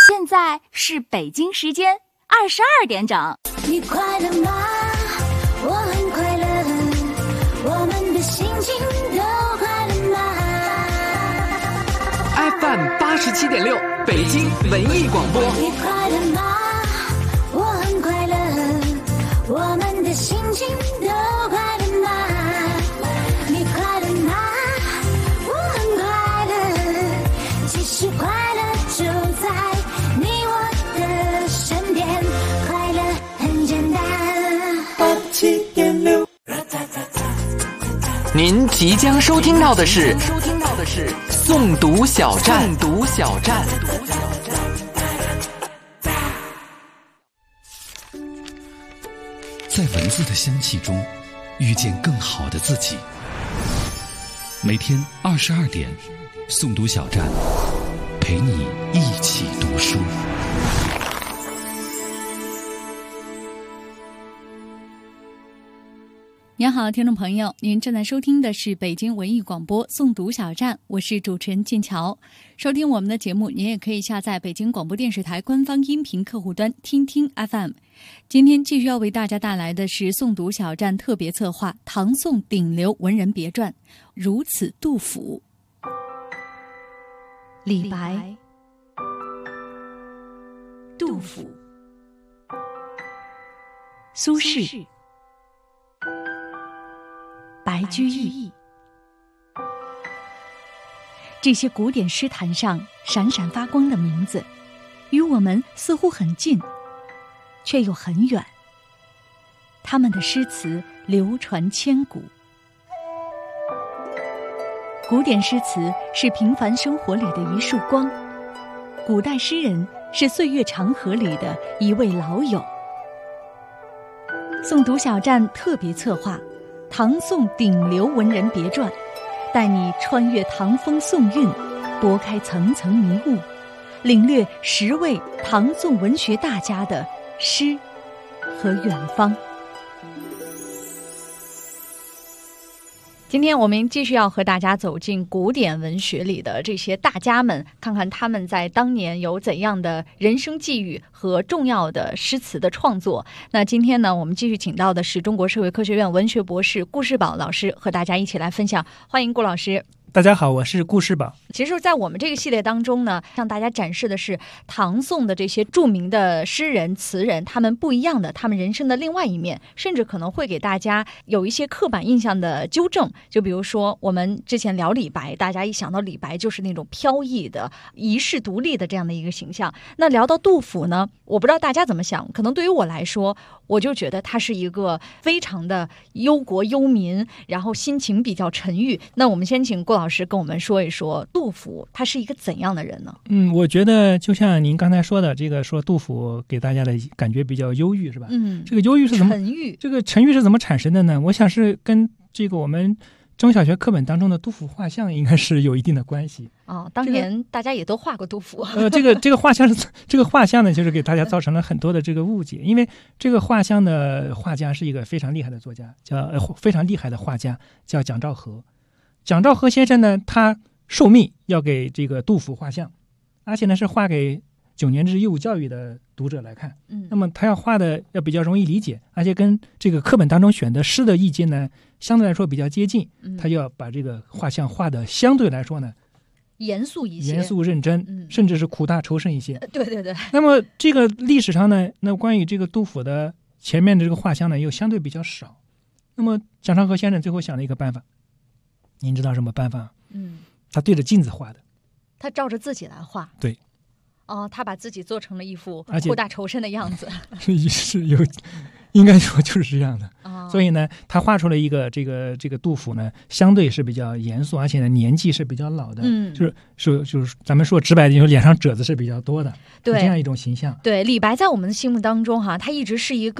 现在是北京时间22点整。 你快乐吗？我很快乐，我们的心情都快乐吗？ FM 87.6北京文艺广播。 你快乐吗？我很快乐，我们的心情都快乐吗？你快乐吗？我很快乐，其实快乐就在你我的身边，快乐很简单。87.6。 您即将收听到的是诵读小站。 在文字的香气中遇见更好的自己。每天22点，诵读小站陪你一起读书。 您好，听众朋友，您正在收听的是北京文艺广播诵读小站，我是主持人静乔。收听我们的节目，您也可以下载北京广播电视台官方音频客户端听听 FM。今天继续要为大家带来的是诵读小站特别策划唐宋顶流文人别传《如此杜甫》。李白、杜甫、苏轼、白居易，这些古典诗坛上闪闪发光的名字，与我们似乎很近，却又很远。他们的诗词流传千古。古典诗词是平凡生活里的一束光，古代诗人是岁月长河里的一位老友。诵读小站特别策划唐宋顶流文人别传，带你穿越唐风宋韵，拨开层层迷雾，领略10位唐宋文学大家的诗和远方。今天我们继续要和大家走进古典文学里的这些大家们，看看他们在当年有怎样的人生际遇和重要的诗词的创作。那今天呢，我们继续请到的是中国社会科学院文学博士顾世宝老师，和大家一起来分享。欢迎顾老师。 大家好，我是顾世宝。 其实在我们这个系列当中呢，向大家展示的是唐宋的这些著名的诗人词人，他们不一样的，他们人生的另外一面，甚至可能会给大家有一些刻板印象的纠正。就比如说我们之前聊李白，大家一想到李白就是那种飘逸的遗世独立的这样的一个形象。那聊到杜甫呢，我不知道大家怎么想，可能对于我来说，我就觉得他是一个非常的忧国忧民，然后心情比较沉郁。那我们先请顾老师跟我们说一说杜甫他是一个怎样的人呢？ 我觉得就像您刚才说的，这个说杜甫给大家的感觉比较忧郁，是吧？这个忧郁是怎么沉郁？这个沉郁是怎么产生的呢？我想是跟这个我们中小学课本当中的杜甫画像应该是有一定的关系。 当年大家也都画过杜甫。 这个画像是这个画像呢，就是给大家造成了很多的这个误解，因为这个画像的画家是一个非常厉害的作家，非常厉害的画家，叫蒋兆和。蒋兆和先生呢，他受命要给这个杜甫画像，而且呢是画给9年制义务教育的读者来看。那么他要画的要比较容易理解，而且跟这个课本当中选的诗的意境呢相对来说比较接近，他就要把这个画像画的相对来说呢严肃一些， 严肃认真，甚至是苦大仇深一些。 对对对。 那么这个历史上呢，那关于这个杜甫的前面的这个画像呢又相对比较少。那么蒋兆和先生最后想了一个办法，您知道什么办法？他对着镜子画的。 他照着自己来画。对。他把自己做成了一副苦大仇深的样子。 是有，应该说就是这样的。所以呢，他画出了一个这个杜甫呢，相对是比较严肃，而且呢年纪是比较老的。就是咱们说直白点，就是脸上褶子是比较多的。对，这样一种形象。 对，李白在我们的心目当中他一直是一个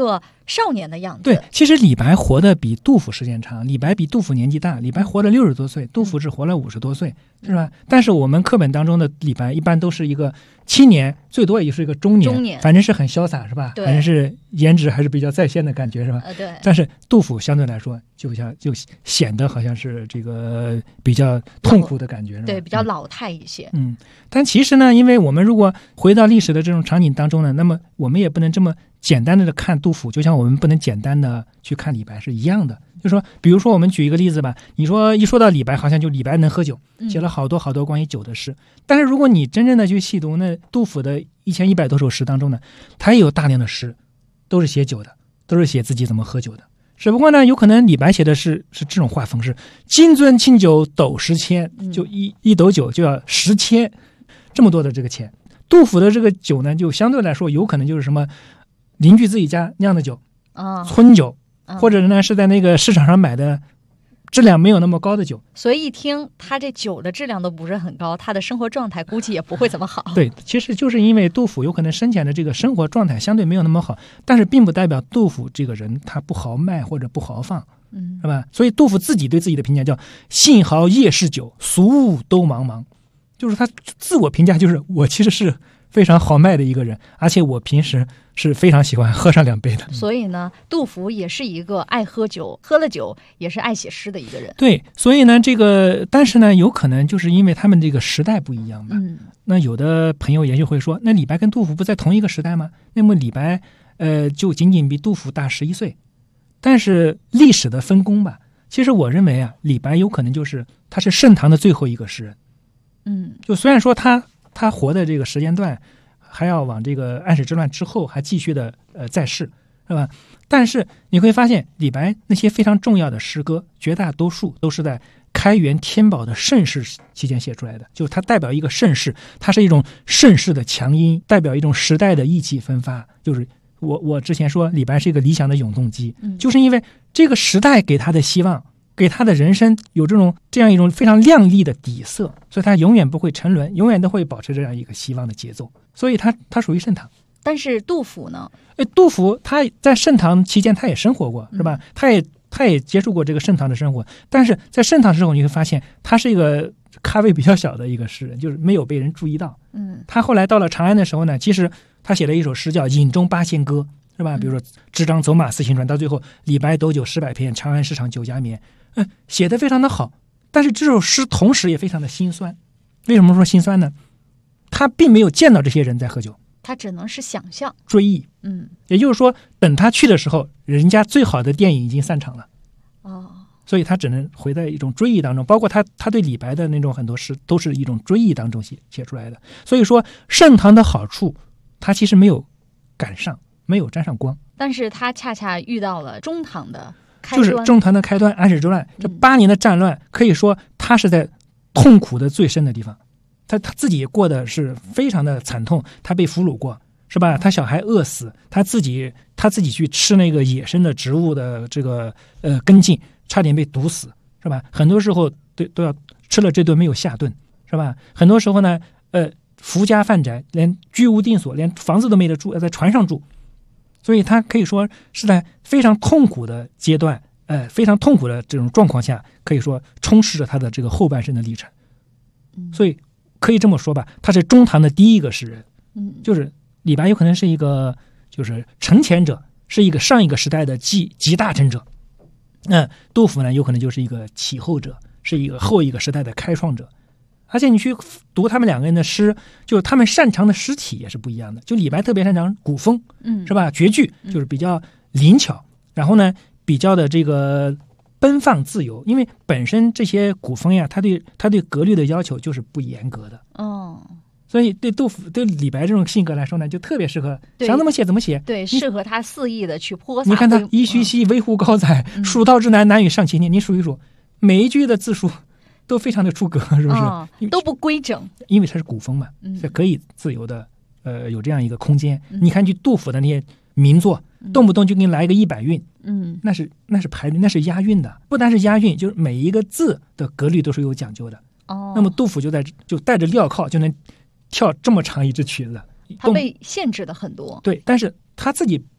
少年的样子。 对，其实李白活得比杜甫时间长，李白比杜甫年纪大，李白活了60多岁，杜甫只活了50多岁，是吧？但是我们课本当中的李白一般都是一个青年，最多也就是一个中年，反正是很潇洒，是吧？反正是颜值还是比较在线的感觉，是吧？ 对。 但是杜甫相对来说，就显得好像是这个比较痛苦的感觉，是吧？ 对，比较老态一些。 但其实呢，因为我们如果回到历史的这种场景当中呢，那么我们也不能这么简单的看杜甫，就像我们不能简单的去看李白是一样的。就是说，比如说我们举一个例子吧，你说一说到李白，好像就李白能喝酒，写了好多好多关于酒的诗。但是如果你真正的去细读那杜甫的1100多首诗当中呢，他也有大量的诗都是写酒的，都是写自己怎么喝酒的。只不过呢，有可能李白写的是这种画风，是金樽清酒斗10千，就一斗酒就要10千，这么多的这个钱。杜甫的这个酒呢，就相对来说有可能就是什么邻居自己家酿的酒，村酒，或者呢是在那个市场上买的质量没有那么高的酒。 所以一听他这酒的质量都不是很高，他的生活状态估计也不会怎么好。 对，其实就是因为杜甫有可能生前的这个生活状态相对没有那么好，但是并不代表杜甫这个人他不豪迈或者不豪放，是吧？所以杜甫自己对自己的评价叫幸好夜市酒，俗物都茫茫，就是他自我评价就是我其实是非常豪迈的一个人，而且我平时是非常喜欢喝上2杯的。 所以呢，杜甫也是一个爱喝酒，喝了酒也是爱写诗的一个人。 对，所以呢，但是呢，有可能就是因为他们这个时代不一样吧。那有的朋友也许会说，那李白跟杜甫不在同一个时代吗？那么李白就仅仅比杜甫大11岁。但是历史的分工吧，其实我认为啊，李白有可能就是他是盛唐的最后一个诗人。就虽然说他活的这个时间段还要往这个安史之乱之后还继续的在世，是吧？但是你会发现李白那些非常重要的诗歌，绝大多数都是在开元天宝的盛世期间写出来的，就是它代表一个盛世，它是一种盛世的强音，代表一种时代的意气风发。就是我之前说李白是一个理想的永动机，就是因为这个时代给他的希望，给他的人生有这样一种非常亮丽的底色，所以他永远不会沉沦，永远都会保持这样一个希望的节奏，所以他属于盛唐。 但是杜甫呢？ 杜甫他在盛唐期间他也生活过，是吧？他也接触过这个盛唐的生活，但是在盛唐的时候你会发现他是一个咖位比较小的一个诗人，就是没有被人注意到。他后来到了长安的时候呢，其实他写了一首诗叫《饮中八仙歌》，是吧？比如说支张走马四行船，到最后李白斗酒1000篇，长安市场酒家眠，写得非常的好。但是这首诗同时也非常的心酸。为什么说心酸呢？他并没有见到这些人在喝酒， 他只能是想象追忆。也就是说等他去的时候，人家最好的电影已经散场了。所以他只能回在一种追忆当中，包括他对李白的那种很多诗都是一种追忆当中写出来的。所以说盛唐的好处他其实没有赶上，没有沾上光， 但是他恰恰遇到了中唐的开端， 就是中唐的开端，安史之乱，这8年的战乱，可以说他是在痛苦的最深的地方。他自己过的是非常的惨痛，他被俘虏过，是吧？他小孩饿死，他自己去吃那个野生的植物的这个根茎，差点被毒死，是吧？很多时候都要吃了这顿没有下顿，是吧？很多时候呢，扶家泛宅，连居无定所，连房子都没得住，要在船上住。所以他可以说是在非常痛苦的阶段，非常痛苦的这种状况下，可以说充斥着他的这个后半生的历程。所以可以这么说吧，他是中唐的第一个诗人。就是李白有可能是一个就是承前者，是一个上一个时代的集大成者。杜甫呢有可能就是一个起后者，是一个后一个时代的开创者。而且你去读他们两个人的诗，就他们擅长的诗体也是不一样的。就李白特别擅长古风，是吧？绝句就是比较灵巧，然后呢比较的这个奔放自由，因为本身这些古风呀，他对格律的要求就是不严格的。所以对李白这种性格来说呢，就特别适合想怎么写怎么写。 对，适合他肆意的去泼洒。 你看他噫吁兮微乎高载，蜀道之难，难与上青天。你数一数，每一句的字数都非常的出格，是不是？ 都不规整， 因为它是古风嘛，可以自由的有这样一个空间。你看去杜甫的那些名作，动不动就给你来一个100韵，那是排那是押韵的，不单是押韵，就是每一个字的格律都是有讲究的。那么杜甫就带着镣铐就能跳这么长一支曲子， 他被限制的很多。 对，但是他自己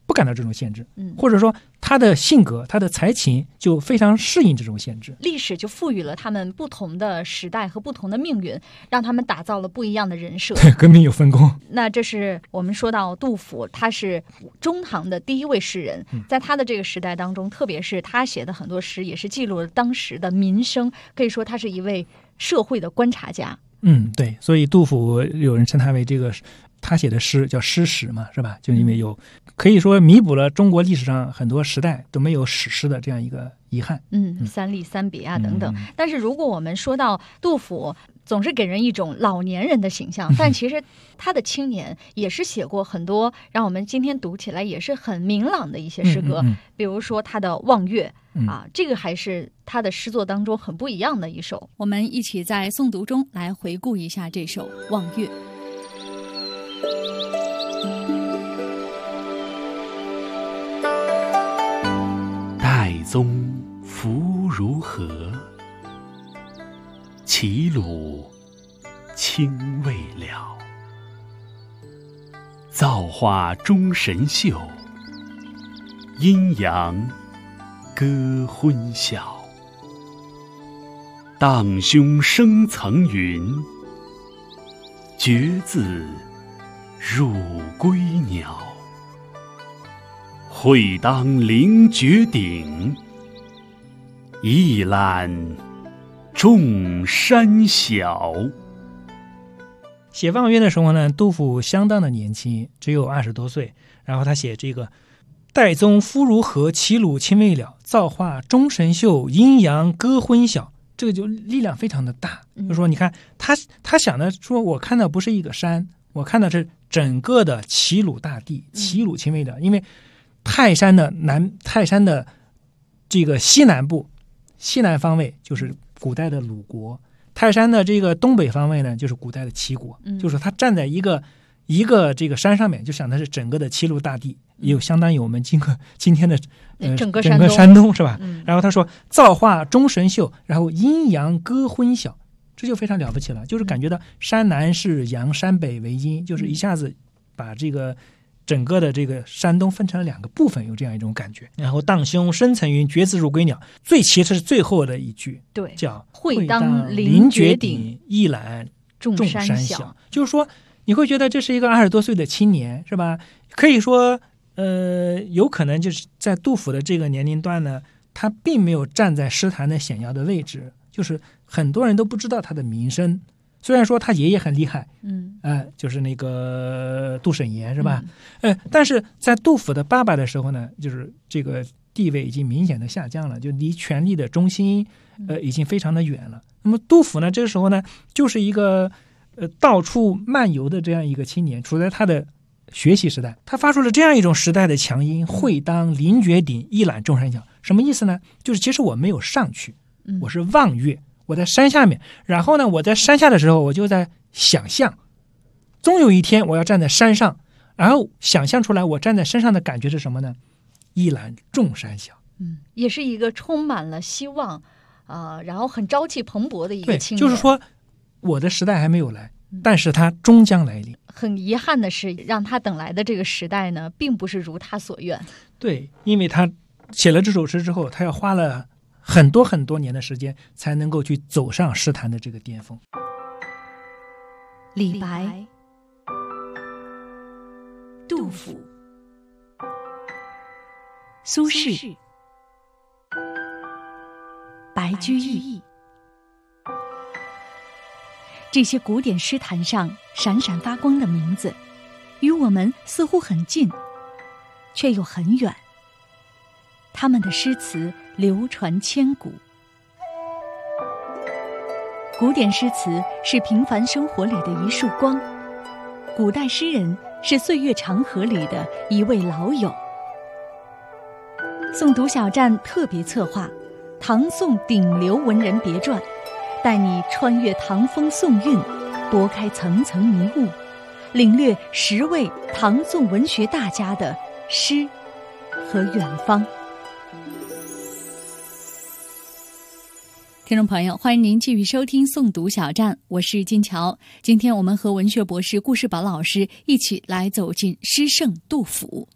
不感到这种限制，或者说他的性格、他的才情就非常适应这种限制。 历史就赋予了他们不同的时代和不同的命运，让他们打造了不一样的人设。 革命有分工。 那这是我们说到杜甫，他是中唐的第一位诗人，在他的这个时代当中，特别是他写的很多诗，也是记录了当时的民生，可以说他是一位社会的观察家。 对，所以杜甫有人称他为这个。他写的诗叫诗史嘛，是吧？就因为可以说弥补了中国历史上很多时代都没有史诗的这样一个遗憾。 三吏三别啊等等。但是如果我们说到杜甫，总是给人一种老年人的形象，但其实他的青年也是写过很多让我们今天读起来也是很明朗的一些诗歌，比如说他的《望岳》这个还是他的诗作当中很不一样的一首。 我们一起在诵读中来回顾一下这首《望岳》。 岱宗夫如何？齐鲁青未了。造化钟神秀，阴阳割昏晓。荡胸生层云，决眦入归鸟。会当凌绝顶，一览众山小。 写《望岳》的时候呢，杜甫相当的年轻，只有20多岁。然后他写这个岱宗夫如何，齐鲁青未了。造化钟神秀，阴阳割昏晓。这个就力量非常的大。就说你看他想的说，我看到不是一个山，我看到是整个的齐鲁大地，齐鲁青未了。因为泰山的这个西南部，西南方位就是古代的鲁国，泰山的这个东北方位呢就是古代的齐国。就是他站在一个这个山上面，就想的是整个的齐鲁大地，也有相当于我们今天的整个山东是吧？然后他说造化钟神秀，然后阴阳割昏晓，这就非常了不起了。就是感觉到山南是阳，山北为阴，就是一下子把这个整个的这个山东分成了2个部分，有这样一种感觉。然后荡胸生层云，决眦入归鸟。其实是最后的一句， 对， 叫会当凌绝顶， 一览众山小。 就是说你会觉得这是一个20多岁的青年，是吧？可以说有可能就是在杜甫的这个年龄段呢，他并没有站在诗坛的显要的位置，就是很多人都不知道他的名声。虽然说他爷爷很厉害，就是那个杜审言，是吧？但是在杜甫的爸爸的时候呢，就是这个地位已经明显的下降了，就离权力的中心已经非常的远了。那么杜甫呢，这个时候呢，就是一个到处漫游的这样一个青年，处在他的学习时代，他发出了这样一种时代的强音：会当凌绝顶，一览众山小。什么意思呢？就是其实我没有上去，我是望岳。我在山下面，然后呢，我在山下的时候，我就在想象，终有一天我要站在山上，然后想象出来我站在山上的感觉是什么呢？一览众山小。 也是一个充满了希望然后很朝气蓬勃的一个青年。 对，就是说我的时代还没有来，但是它终将来临。 很遗憾的是，让他等来的这个时代呢，并不是如他所愿。 对，因为他写了这首诗之后，他要花了很多很多年的时间才能够去走上诗坛的这个巅峰。 李白、杜甫、苏轼、白居易，这些古典诗坛上闪闪发光的名字，与我们似乎很近，却又很远。他们的诗词流传千古。古典诗词是平凡生活里的一束光，古代诗人是岁月长河里的一位老友。诵读小站特别策划唐宋顶流文人别传，带你穿越唐风宋韵，拨开层层迷雾，领略10位唐宋文学大家的诗和远方。听众朋友，欢迎您继续收听诵读小站，我是金桥。今天我们和文学博士顾世宝老师一起来走进诗圣杜甫。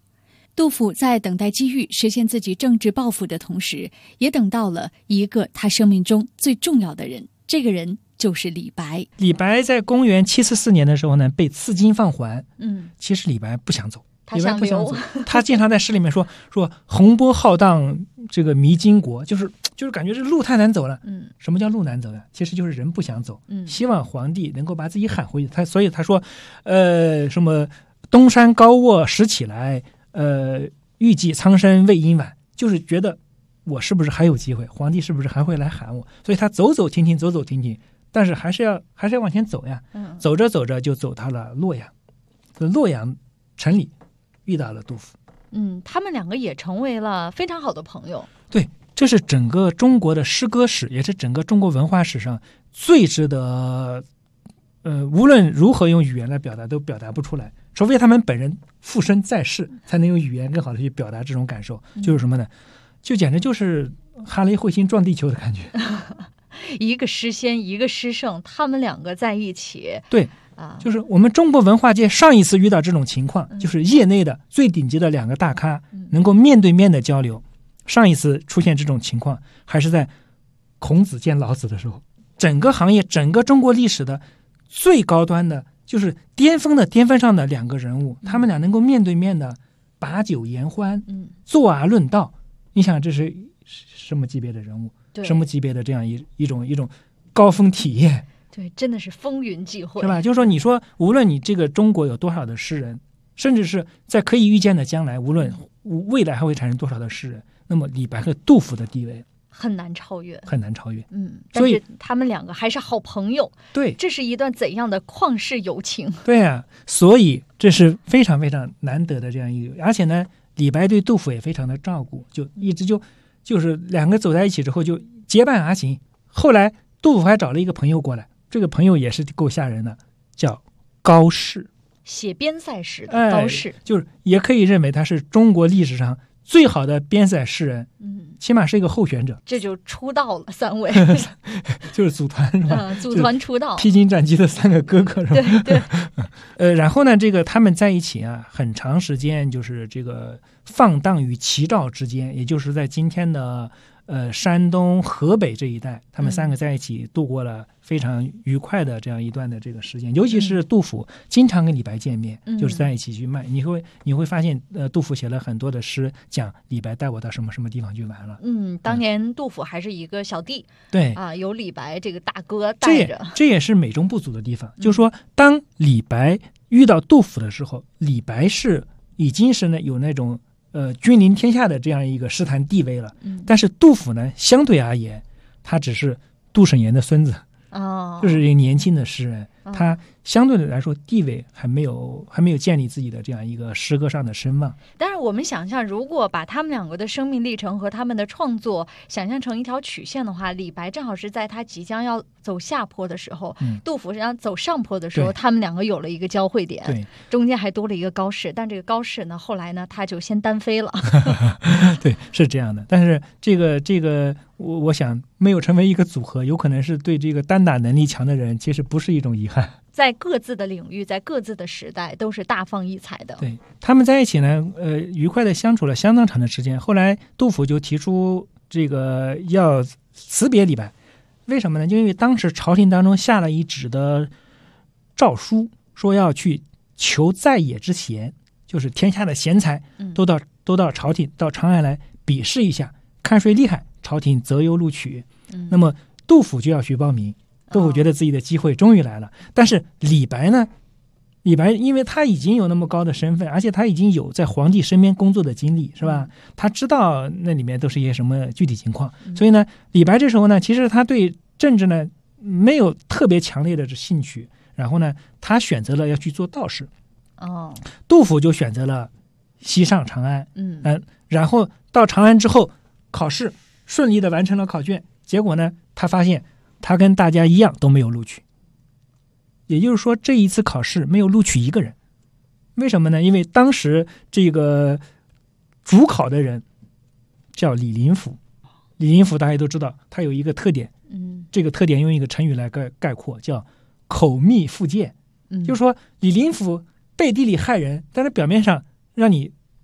杜甫在等待机遇实现自己政治抱负的同时，也等到了一个他生命中最重要的人，这个人就是李白。 李白在公元744年的时候呢，被赐金放还。其实李白不想走，李白不想走，他经常在诗里面说洪波浩荡，这个迷津国，就是感觉这路太难走了。什么叫路难走呀？其实就是人不想走，希望皇帝能够把自己喊回去。所以他说，什么东山高卧始起来，欲济苍生未因晚，就是觉得我是不是还有机会，皇帝是不是还会来喊我？所以他走走停停，但是还是要往前走呀。走着走着就走到了洛阳，洛阳城里遇到了杜甫。 他们两个也成为了非常好的朋友。 对，这是整个中国的诗歌史，也是整个中国文化史上最值得无论如何用语言来表达都表达不出来，除非他们本人附身在世，才能用语言更好的去表达这种感受。就是什么呢？就简直就是哈雷彗星撞地球的感觉。 一个诗仙，一个诗圣，他们两个在一起。 对，就是我们中国文化界上一次遇到这种情况，就是业内的最顶级的两个大咖能够面对面的交流。上一次出现这种情况还是在孔子见老子的时候。整个行业，整个中国历史的最高端的，就是巅峰上的两个人物，他们俩能够面对面的把酒言欢，坐而论道。你想这是什么级别的人物？什么级别的这样一种高峰体验？ 对，真的是风云际会， 是吧？就是说，你说无论你这个中国有多少的诗人，甚至是在可以预见的将来，无论未来还会产生多少的诗人，那么李白和杜甫的地位很难超越。 所以他们两个还是好朋友。 对， 这是一段怎样的旷世友情？ 对啊，所以这是非常非常难得的这样一个，而且呢，李白对杜甫也非常的照顾，就一直就是两个走在一起之后就结伴而行。后来杜甫还找了一个朋友过来，这个朋友也是够吓人的，叫高适， 写边塞诗的高适， 就是也可以认为他是中国历史上最好的边塞诗人，起码是一个候选者。 这就出道了三位， 就是组团是吧？ 组团出道， 披荆斩棘的三个哥哥是吧？ 对。 然后呢，这个他们在一起啊，很长时间就是这个放荡于齐赵之间，也就是在今天的山东、河北这一带，他们三个在一起度过了非常愉快的这样一段的这个时间。尤其是杜甫经常跟李白见面，就是在一起去卖。你会发现，杜甫写了很多的诗，讲李白带我到什么什么地方去玩了。 当年杜甫还是一个小弟， 对有李白这个大哥带着， 这也是美中不足的地方。就是说，当李白遇到杜甫的时候，李白已经是呢有那种君临天下的这样一个诗坛地位了。但是杜甫呢，相对而言，他只是杜审言的孙子，就是一个年轻的诗人，他相对的来说地位还没有建立自己的这样一个诗歌上的声望。 但是我们想象，如果把他们两个的生命历程和他们的创作想象成一条曲线的话，李白正好是在他即将要走下坡的时候，杜甫是要走上坡的时候，他们两个有了一个交汇点， 对， 中间还多了一个高适。但这个高适呢，后来呢，他就先单飞了。 对，是这样的。但是这个我想没有成为一个组合，有可能是对这个单打能力强的人，其实不是一种遗憾。 在各自的领域，在各自的时代，都是大放异彩的。 对，他们在一起呢，愉快的相处了相当长的时间。后来杜甫就提出这个要辞别李白，为什么呢？就因为当时朝廷当中下了一纸的诏书，说要去求在野之贤，就是天下的贤才都到朝廷到长安来比试一下，看谁厉害，朝廷择优录取。那么杜甫就要去报名。杜甫觉得自己的机会终于来了。但是李白呢？李白因为他已经有那么高的身份，而且他已经有在皇帝身边工作的经历，是吧？他知道那里面都是一些什么具体情况，所以呢，李白这时候呢，其实他对政治呢没有特别强烈的兴趣，然后呢，他选择了要去做道士。杜甫就选择了西上长安，然后到长安之后考试顺利的完成了考卷，结果呢，他发现他跟大家一样都没有录取，也就是说这一次考试没有录取一个人。为什么呢？因为当时这个主考的人叫李林甫。李林甫大家都知道，他有一个特点，这个特点用一个成语来概括，叫口蜜腹剑。就是说李林甫背地里害人，但是表面上让你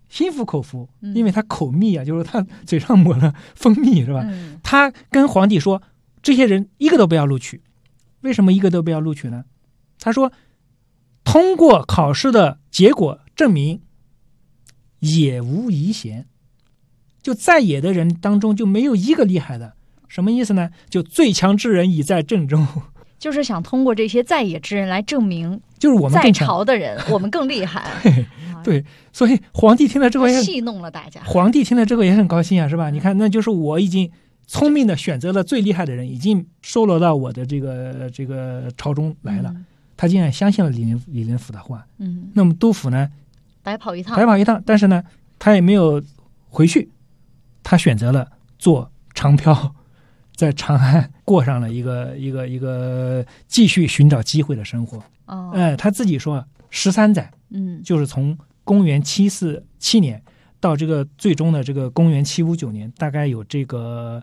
心服口服，因为他口蜜啊，就是他嘴上抹了蜂蜜，是吧？他跟皇帝说，这些人一个都不要录取。为什么一个都不要录取呢？他说，通过考试的结果证明，也无遗贤，就在野的人当中就没有一个厉害的。什么意思呢？就最强之人已在阵中。 就是想通过这些在野之人来证明， 就是我们在朝的人我们更厉害。 对，所以皇帝听了这个也戏弄了大家。 皇帝听了这个也很高兴啊，是吧？你看，那就是我已经聪明的选择了最厉害的人，已经收罗到我的这个朝中来了。他竟然相信了李林甫的话。那么杜甫呢， 白跑一趟， 但是呢，他也没有回去，他选择了做长漂，在长安过上了一个继续寻找机会的生活。他自己说13载，就是从公元747年到这个最终的这个公元759年，大概有这个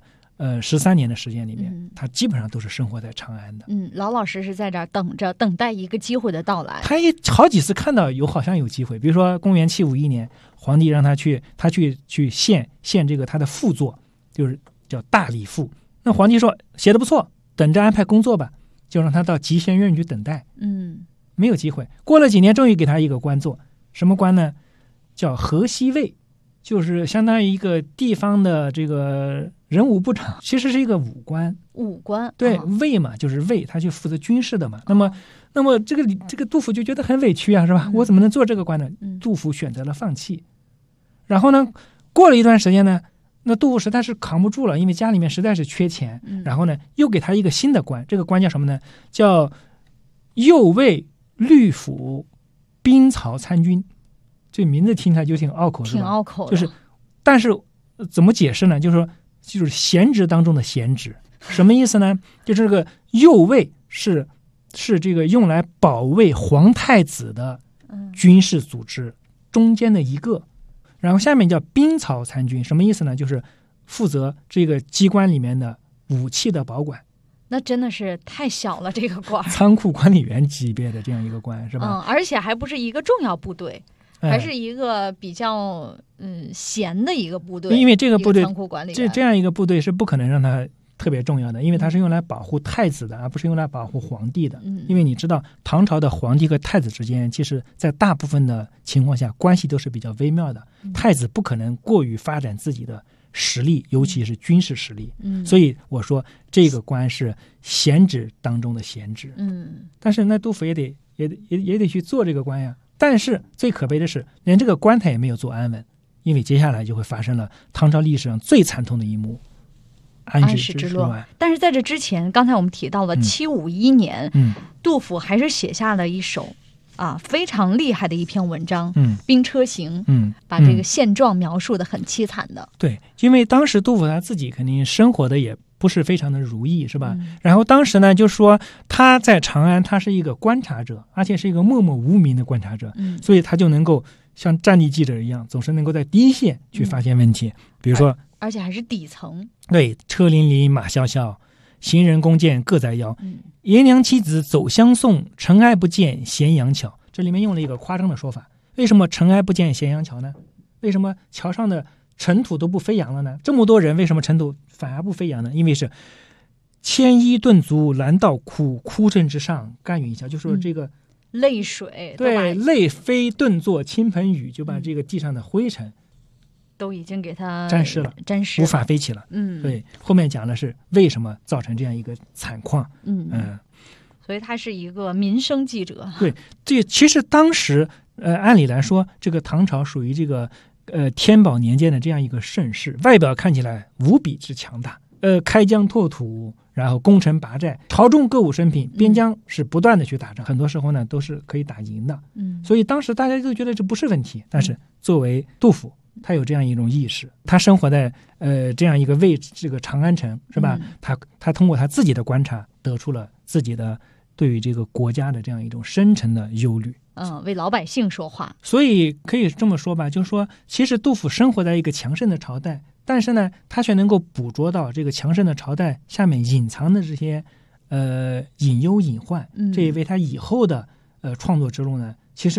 13年的时间里面，他基本上都是生活在长安的。 老老实实在这儿等待一个机会的到来。 他也好几次看到好像有机会，比如说公元751年，皇帝让他去献这个他的副作，就是叫大礼赋。那皇帝说写的不错，等着安排工作吧，就让他到集贤院去等待。没有机会。过了几年，终于给他一个官做，什么官呢？叫河西尉，就是相当于一个地方的这个人武部长，其实是一个武官。对，尉嘛，就是尉，他就负责军事的嘛。那么这个杜甫就觉得很委屈啊，是吧？我怎么能做这个官呢？杜甫选择了放弃。然后呢，过了一段时间呢，那杜甫实在是扛不住了，因为家里面实在是缺钱。然后呢，又给他一个新的官，这个官叫什么呢？叫右尉律府兵曹参军。这名字听起来就挺拗口，是吧？ 挺拗口的。 就是，但是怎么解释呢？就是说，就是闲职当中的闲职，什么意思呢？就是这个右尉是这个用来保卫皇太子的军事组织中间的一个。然后下面叫兵曹参军，什么意思呢？就是负责这个机关里面的武器的保管。 那真的是太小了，这个官。 仓库管理员级别的这样一个官，是吧？ 而且还不是一个重要部队。还是一个比较闲的一个部队， 因为这个部队仓库管理员这样一个部队是不可能让它特别重要的，因为它是用来保护太子的，而不是用来保护皇帝的。因为你知道唐朝的皇帝和太子之间，其实在大部分的情况下关系都是比较微妙的。太子不可能过于发展自己的实力，尤其是军事实力。所以我说这个官是闲职当中的闲职。但是那杜甫也得去做这个官呀。但是最可悲的是，连这个官他也没有做安稳，因为接下来就会发生了唐朝历史上最惨痛的一幕——安史之乱。 但是在这之前，刚才我们提到了751年，杜甫还是写下了一首非常厉害的一篇文章《兵车行》，把这个现状描述的很凄惨的。 对，因为当时杜甫他自己肯定生活的也不是非常的如意，是吧？然后当时呢，就说他在长安，他是一个观察者，而且是一个默默无名的观察者，所以他就能够像战地记者一样，总是能够在第一线去发现问题。比如说， 而且还是底层。 对，车辚辚，马萧萧，行人弓箭各在腰。爷娘妻子走相送，尘埃不见咸阳桥。这里面用了一个夸张的说法。为什么尘埃不见咸阳桥呢？为什么桥上的尘土都不飞扬了呢？这么多人，为什么尘土反而不飞扬呢？因为是牵衣顿足拦道哭，哭阵之上干云霄，就说这个泪水， 对，泪飞顿作倾盆雨，就把这个地上的灰尘都已经给它沾湿了，无法飞起了。对，后面讲的是为什么造成这样一个惨况。 所以他是一个民生记者。 对，这其实当时按理来说，这个唐朝属于这个天宝年间的这样一个盛世，外表看起来无比之强大，开疆拓土，然后攻城拔寨，朝中歌舞升平，边疆是不断的去打仗，很多时候呢都是可以打赢的。所以当时大家都觉得这不是问题，但是作为杜甫，他有这样一种意识，他生活在这样一个位置，这个长安城，是吧？他通过他自己的观察，得出了自己的对于这个国家的这样一种深沉的忧虑。 为老百姓说话。 所以可以这么说吧，就是说其实杜甫生活在一个强盛的朝代，但是呢他却能够捕捉到这个强盛的朝代下面隐藏的这些隐忧隐患，这也为他以后的创作之路呢其实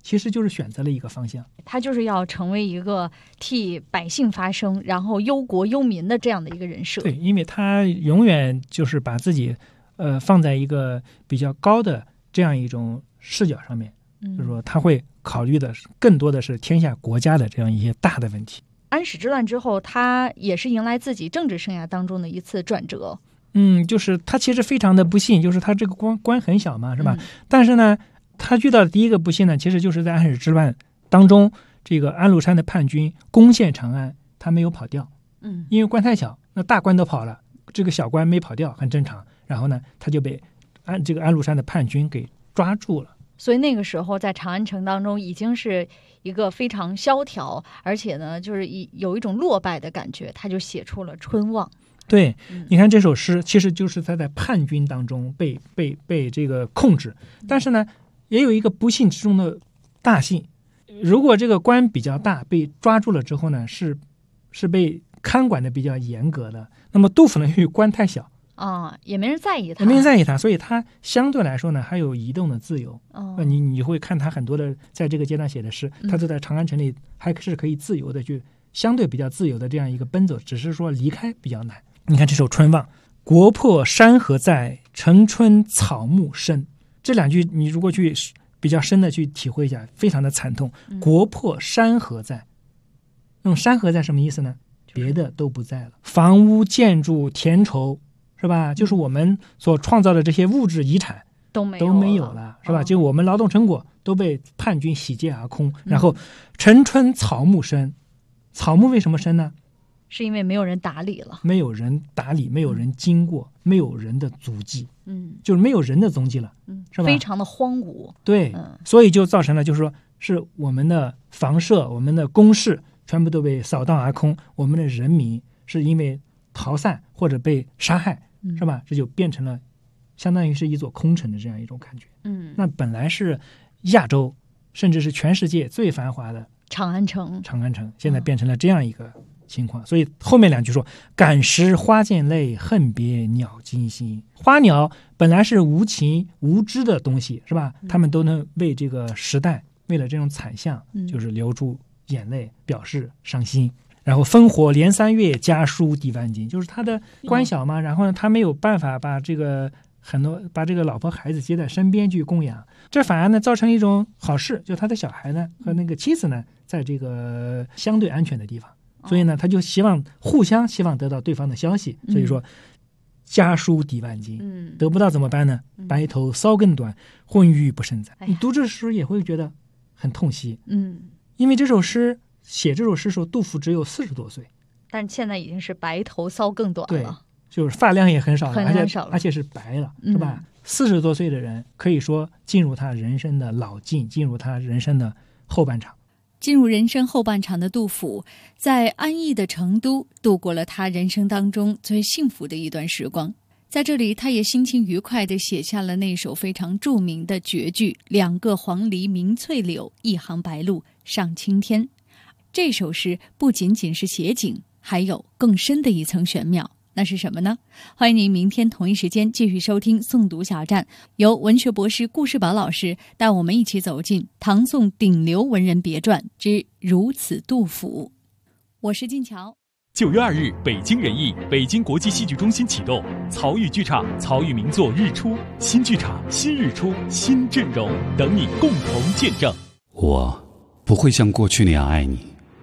其实就是选择了一个方向。 他就是要成为一个替百姓发声，然后忧国忧民的这样的一个人设。 对，因为他永远就是把自己放在一个比较高的这样一种视角上面，就是说他会考虑的更多的是天下国家的这样一些大的问题。 安史之乱之后，他也是迎来自己政治生涯当中的一次转折。 就是他其实非常的不幸，就是他这个官很小嘛，是吧？但是呢，他遇到的第一个不幸呢，其实就是在安史之乱当中，这个安禄山的叛军攻陷长安，他没有跑掉。因为官太小，那大官都跑了，这个小官没跑掉，很正常。然后呢，他就被这个安禄山的叛军给抓住了。 所以那个时候在长安城当中已经是一个非常萧条，而且呢就是有一种落败的感觉，他就写出了《春望》。 对，你看这首诗其实就是他在叛军当中被这个控制，但是呢也有一个不幸之中的大幸。如果这个官比较大，被抓住了之后呢，是被看管的比较严格的，那么杜甫呢由于官太小也没人在意他， 所以他相对来说呢还有移动的自由。你会看他很多的在这个阶段写的诗，他都在长安城里还是可以自由的去相对比较自由的这样一个奔走，只是说离开比较难。你看这首《春望》，国破山河在，城春草木深。这两句你如果去比较深的去体会一下，非常的惨痛。国破山河在，那种山河在什么意思呢？别的都不在了，房屋建筑田畴，是吧？就是我们所创造的这些物质遗产都没有了，是吧？就我们劳动成果都被叛军洗劫而空。然后城春草木深，草木为什么深呢？ 是因为没有人打理了， 没有人打理，没有人经过，没有人的足迹，就是没有人的踪迹了，是吧？ 非常的荒芜。对， 所以就造成了就是说是我们的房舍、我们的宫室全部都被扫荡而空，我们的人民是因为逃散或者被杀害，是吧？这就变成了相当于是一座空城的这样一种感觉。那本来是亚洲甚至是全世界最繁华的长安城， 现在变成了这样一个情况。所以后面两句说感时花溅泪，恨别鸟惊心。花鸟本来是无情无知的东西，是吧？他们都能为这个时代，为了这种惨象，就是流出眼泪表示伤心。然后烽火连三月，家书抵万金，就是他的官小嘛，然后呢他没有办法把这个老婆孩子接在身边去供养，这反而呢造成一种好事，就他的小孩呢和那个妻子呢在这个相对安全的地方，所以呢他就互相希望得到对方的消息。所以说家书抵万金，得不到怎么办呢？白头搔更短，昏欲不胜簪。你读这诗也会觉得很痛惜，因为写这首诗时候杜甫只有40多岁， 但现在已经是白头搔更短了， 就是发量也很少了，而且是白了，是吧？40多岁的人可以说进入他人生的老境，进入他人生的后半场。 进入人生后半场的杜甫，在安逸的成都度过了他人生当中最幸福的一段时光。在这里，他也心情愉快地写下了那首非常著名的绝句：两个黄鹂鸣翠柳，一行白鹭上青天。这首诗不仅仅是写景，还有更深的一层玄妙。那是什么呢？欢迎您明天同一时间继续收听诵读小站，由文学博士顾世宝老师带我们一起走进唐宋顶流文人别传之如此杜甫。我是静乔。 9月2日，北京人艺北京国际戏剧中心启动曹禺剧场曹禺名作日出新剧场新日出新阵容，等你共同见证。 我不会像过去那样爱你。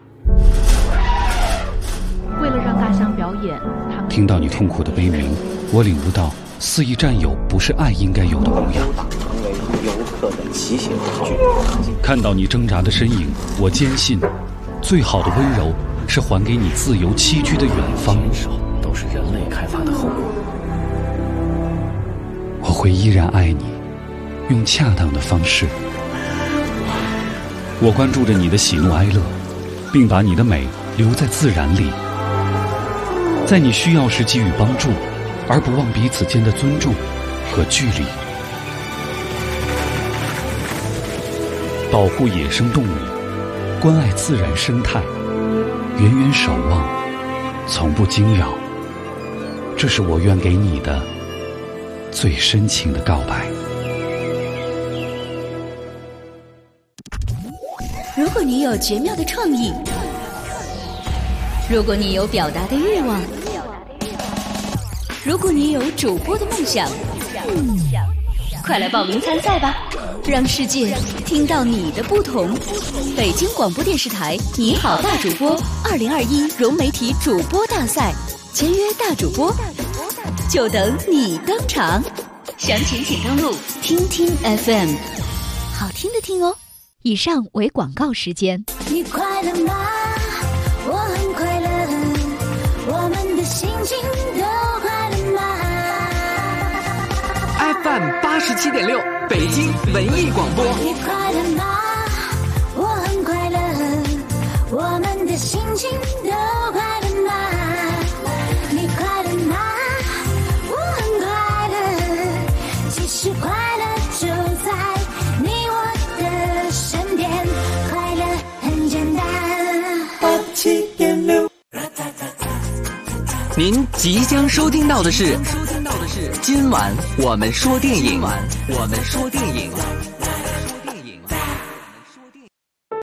为了让大象表演， 听到你痛苦的悲鸣，我领悟到肆意占有不是爱应该有的模样。 成为游客的骑行道具。 看到你挣扎的身影，我坚信最好的温柔是还给你自由栖居的远方。 都是人类开发的后果。 我会依然爱你，用恰当的方式。我关注着你的喜怒哀乐，并把你的美留在自然里，在你需要时给予帮助，而不忘彼此间的尊重和距离。保护野生动物，关爱自然生态，远远守望，从不惊扰。这是我愿给你的最深情的告白。 如果你有绝妙的创意，如果你有表达的欲望，如果你有主播的梦想，快来报名参赛吧，让世界听到你的不同。北京广播电视台你好大主播2021融媒体主播大赛，签约大主播，就等你登场。详情请登录听听 FM， 好听的听哦。 以上为广告时间。 你快乐吗？我很快乐，我们的心情都快乐吗？ FM 87.6北京文艺广播。 你快乐吗？我很快乐，我们的心情都快乐吗？你快乐吗？我很快乐，其实快乐就在你我的身边，快乐很简单。87.6。 您即将收听到的是今晚我们说电影。